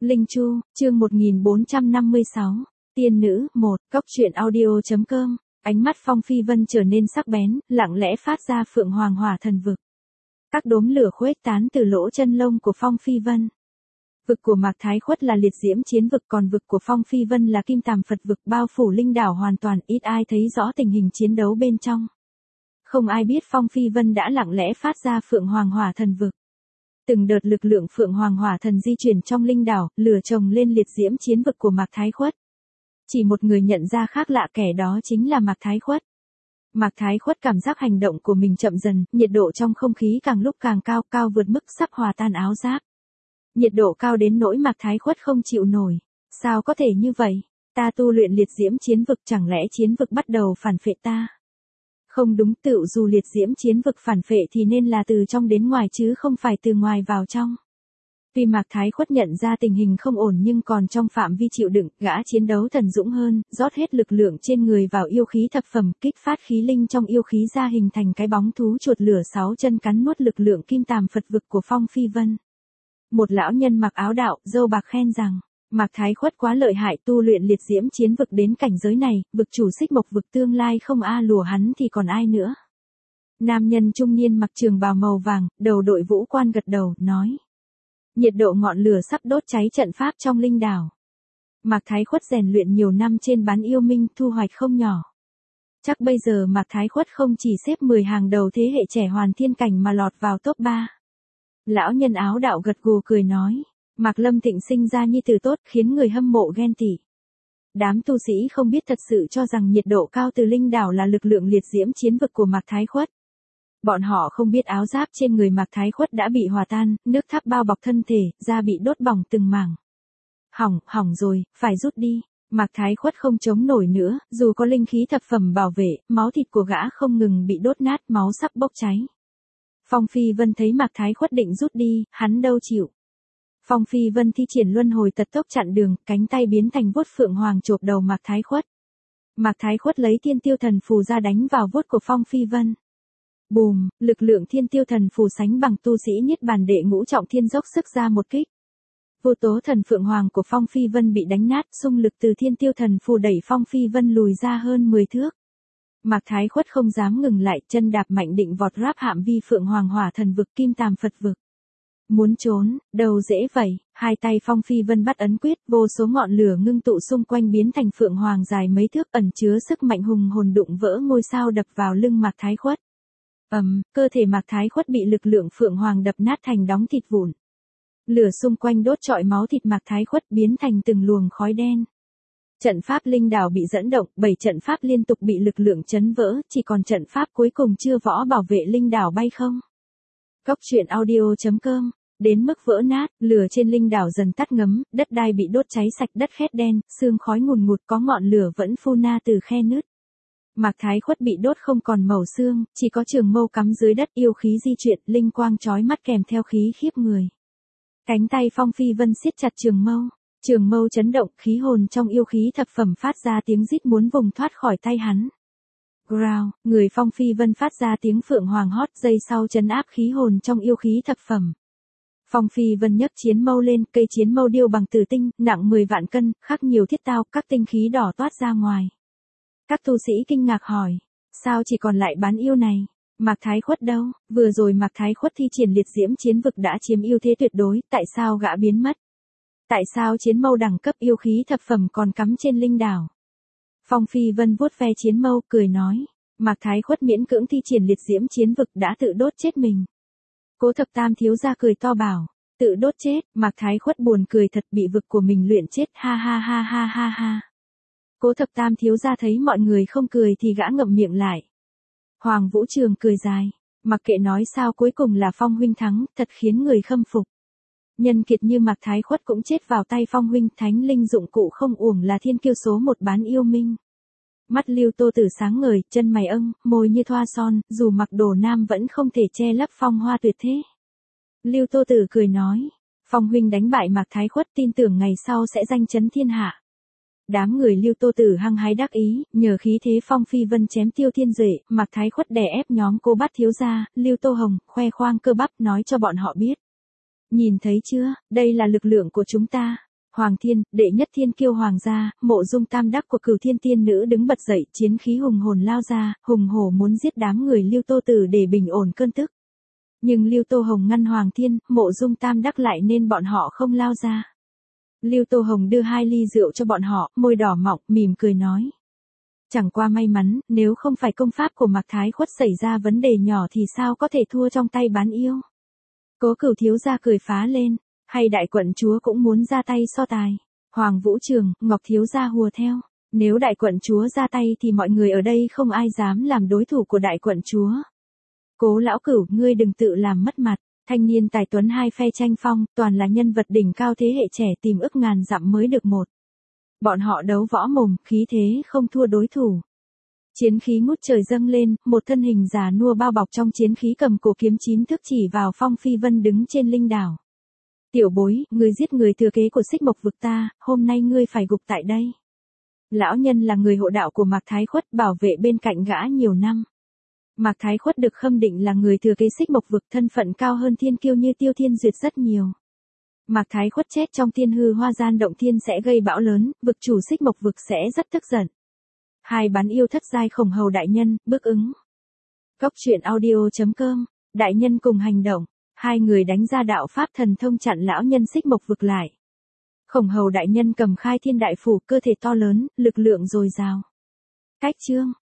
Linh Chu, chương 1456, Tiên nữ, 1, Cốc truyện audio.com, ánh mắt Phong Phi Vân trở nên sắc bén, lặng lẽ phát ra phượng hoàng hỏa thần vực. Các đốm lửa khuếch tán từ lỗ chân lông của Phong Phi Vân. Vực của Mạc Thái Khuất là liệt diễm chiến vực, còn vực của Phong Phi Vân là kim tàm Phật vực, bao phủ linh đảo hoàn toàn, ít ai thấy rõ tình hình chiến đấu bên trong. Không ai biết Phong Phi Vân đã lặng lẽ phát ra phượng hoàng hỏa thần vực. Từng đợt lực lượng phượng hoàng hỏa thần di chuyển trong linh đảo, lửa chồng lên liệt diễm chiến vực của Mạc Thái Khuất. Chỉ một người nhận ra khác lạ, kẻ đó chính là Mạc Thái Khuất. Mạc Thái Khuất cảm giác hành động của mình chậm dần, nhiệt độ trong không khí càng lúc càng cao, cao vượt mức sắp hòa tan áo giáp. Nhiệt độ cao đến nỗi Mạc Thái Khuất không chịu nổi. Sao có thể như vậy? Ta tu luyện liệt diễm chiến vực, chẳng lẽ chiến vực bắt đầu phản phệ ta? Không đúng, tựu dù liệt diễm chiến vực phản phệ thì nên là từ trong đến ngoài chứ không phải từ ngoài vào trong. Tuy Mạc Thái Khuất nhận ra tình hình không ổn nhưng còn trong phạm vi chịu đựng, gã chiến đấu thần dũng hơn, rót hết lực lượng trên người vào yêu khí thập phẩm, kích phát khí linh trong yêu khí ra hình thành cái bóng thú chuột lửa 6 chân cắn nuốt lực lượng kim tàm Phật vực của Phong Phi Vân. Một lão nhân mặc áo đạo, râu bạc khen rằng, Mạc Thái Khuất quá lợi hại, tu luyện liệt diễm chiến vực đến cảnh giới này, vực chủ Xích Mộc vực tương lai không a lùa hắn thì còn ai nữa. Nam nhân trung niên mặc trường bào màu vàng, đầu đội vũ quan gật đầu, nói. Nhiệt độ ngọn lửa sắp đốt cháy trận pháp trong linh đảo. Mạc Thái Khuất rèn luyện nhiều năm trên bán yêu minh, thu hoạch không nhỏ. Chắc bây giờ Mạc Thái Khuất không chỉ xếp 10 hàng đầu thế hệ trẻ hoàn thiên cảnh mà lọt vào top 3. Lão nhân áo đạo gật gù cười nói. Mạc Lâm Thịnh sinh ra nhi tử tốt, khiến người hâm mộ ghen tị. Đám tu sĩ không biết thật sự cho rằng nhiệt độ cao từ linh đảo là lực lượng liệt diễm chiến vực của Mạc Thái Khuất. Bọn họ không biết áo giáp trên người Mạc Thái Khuất đã bị hòa tan, nước tháp bao bọc thân thể, da bị đốt bỏng từng mảng. Hỏng rồi, phải rút đi. Mạc Thái Khuất không chống nổi nữa, dù có linh khí thập phẩm bảo vệ, máu thịt của gã không ngừng bị đốt nát, máu sắp bốc cháy. Phong Phi Vân thấy Mạc Thái Khuất định rút đi, hắn đâu chịu. Phong Phi Vân thi triển luân hồi tật tốc chặn đường, cánh tay biến thành vuốt phượng hoàng chộp đầu Mạc Thái Khuất. Mạc Thái Khuất lấy thiên tiêu thần phù ra đánh vào vuốt của Phong Phi Vân. Bùm, lực lượng thiên tiêu thần phù sánh bằng tu sĩ niết bàn đệ ngũ trọng thiên dốc sức ra một kích. Vô tố thần phượng hoàng của Phong Phi Vân bị đánh nát, xung lực từ thiên tiêu thần phù đẩy Phong Phi Vân lùi ra hơn 10 thước. Mạc Thái Khuất không dám ngừng lại, chân đạp mạnh định vọt ráp hạm vi phượng hoàng hỏa thần vực kim tàm Phật vực. Muốn trốn, đâu dễ vậy, hai tay Phong Phi Vân bắt ấn quyết, vô số ngọn lửa ngưng tụ xung quanh biến thành phượng hoàng dài mấy thước, ẩn chứa sức mạnh hùng hồn, đụng vỡ ngôi sao đập vào lưng Mạc Thái Khuất. Cơ thể Mạc Thái Khuất bị lực lượng phượng hoàng đập nát thành đóng thịt vụn. Lửa xung quanh đốt trọi máu thịt Mạc Thái Khuất biến thành từng luồng khói đen. Trận pháp linh đảo bị dẫn động, 7 trận pháp liên tục bị lực lượng chấn vỡ, chỉ còn trận pháp cuối cùng chưa võ bảo vệ linh đảo bay không. Cốc truyện audio.com, đến mức vỡ nát, lửa trên linh đảo dần tắt ngấm, đất đai bị đốt cháy sạch, đất khét đen, sương khói ngùn ngụt, có ngọn lửa vẫn phun ra từ khe nứt. Mạc Thái Khuất bị đốt không còn màu xương, chỉ có trường mâu cắm dưới đất, yêu khí di chuyển, linh quang chói mắt kèm theo khí khiếp người. Cánh tay Phong Phi Vân siết chặt trường mâu chấn động, khí hồn trong yêu khí thập phẩm phát ra tiếng rít muốn vùng thoát khỏi tay hắn. Growl, người Phong Phi Vân phát ra tiếng phượng hoàng hót, dây sau trấn áp khí hồn trong yêu khí thập phẩm. Phong Phi Vân nhấc chiến mâu lên, cây chiến mâu điêu bằng tử tinh, nặng 10 vạn cân, khắc nhiều thiết tao, các tinh khí đỏ toát ra ngoài. Các tu sĩ kinh ngạc hỏi, sao chỉ còn lại bán yêu này? Mạc Thái Khuất đâu? Vừa rồi Mạc Thái Khuất thi triển liệt diễm chiến vực đã chiếm ưu thế tuyệt đối, tại sao gã biến mất? Tại sao chiến mâu đẳng cấp yêu khí thập phẩm còn cắm trên linh đảo? Phong Phi Vân vuốt ve chiến mâu, cười nói, Mạc Thái Khuất miễn cưỡng thi triển liệt diễm chiến vực đã tự đốt chết mình. Cố Thập Tam thiếu gia cười to bảo, tự đốt chết, Mạc Thái Khuất buồn cười thật, bị vực của mình luyện chết, ha ha ha ha ha ha. Cố Thập Tam thiếu gia thấy mọi người không cười thì gã ngậm miệng lại. Hoàng Vũ Trường cười dài, mặc kệ nói sao cuối cùng là Phong huynh thắng, thật khiến người khâm phục. Nhân kiệt như Mạc Thái Khuất cũng chết vào tay Phong huynh, thánh linh dụng cụ không uổng là thiên kiêu số một bán yêu minh. Mắt Lưu Tô Tử sáng ngời, chân mày môi như thoa son, dù mặc đồ nam vẫn không thể che lấp phong hoa tuyệt thế. Lưu Tô Tử cười nói, Phong huynh đánh bại Mạc Thái Khuất, tin tưởng ngày sau sẽ danh chấn thiên hạ. Đám người Lưu Tô Tử hăng hái đắc ý, nhờ khí thế Phong Phi Vân chém Tiêu Thiên Duệ, Mạc Thái Khuất đè ép nhóm Cô Bát thiếu gia, Lưu Tô Hồng, khoe khoang cơ bắp nói cho bọn họ biết. Nhìn thấy chưa, đây là lực lượng của chúng ta. Hoàng Thiên, đệ nhất thiên kiêu hoàng gia, mộ dung tam đắc của Cửu Thiên tiên nữ đứng bật dậy, chiến khí hùng hồn lao ra, hùng hổ muốn giết đám người Lưu Tô Tử để bình ổn cơn tức. Nhưng Lưu Tô Hồng ngăn Hoàng Thiên, mộ dung tam đắc lại nên bọn họ không lao ra. Lưu Tô Hồng đưa 2 ly rượu cho bọn họ, môi đỏ mọng, mỉm cười nói. Chẳng qua may mắn, nếu không phải công pháp của Mạc Thái Khuất xảy ra vấn đề nhỏ thì sao có thể thua trong tay bán yêu. Cố Cửu thiếu gia cười phá lên, hay đại quận chúa cũng muốn ra tay so tài. Hoàng Vũ Trường, Ngọc thiếu gia hùa theo, nếu đại quận chúa ra tay thì mọi người ở đây không ai dám làm đối thủ của đại quận chúa. Cố lão Cửu, ngươi đừng tự làm mất mặt. Thanh niên tài tuấn hai phe tranh phong, toàn là nhân vật đỉnh cao thế hệ trẻ tìm ức ngàn dặm mới được một. Bọn họ đấu võ mồm, khí thế không thua đối thủ. Chiến khí ngút trời dâng lên, một thân hình già nua bao bọc trong chiến khí cầm cổ kiếm 9 thước chỉ vào Phong Phi Vân đứng trên linh đảo. Tiểu bối, ngươi giết người thừa kế của Xích Mộc vực ta, hôm nay ngươi phải gục tại đây. Lão nhân là người hộ đạo của Mạc Thái Khuất, bảo vệ bên cạnh gã nhiều năm. Mạc Thái Khuất được khâm định là người thừa kế Xích Mộc vực, thân phận cao hơn thiên kiêu như Tiêu Thiên Duyệt rất nhiều. Mạc Thái Khuất chết trong Tiên Hư Hoa Gian động thiên sẽ gây bão lớn, vực chủ Xích Mộc vực sẽ rất tức giận. 2 bán yêu thất giai Khổng Hầu đại nhân, bước ứng. Cốc truyện audio.com, đại nhân cùng hành động, 2 người đánh ra đạo pháp thần thông chặn lão nhân Xích Mộc vực lại. Khổng Hầu đại nhân cầm khai thiên đại phủ, cơ thể to lớn, lực lượng dồi dào. Cách chương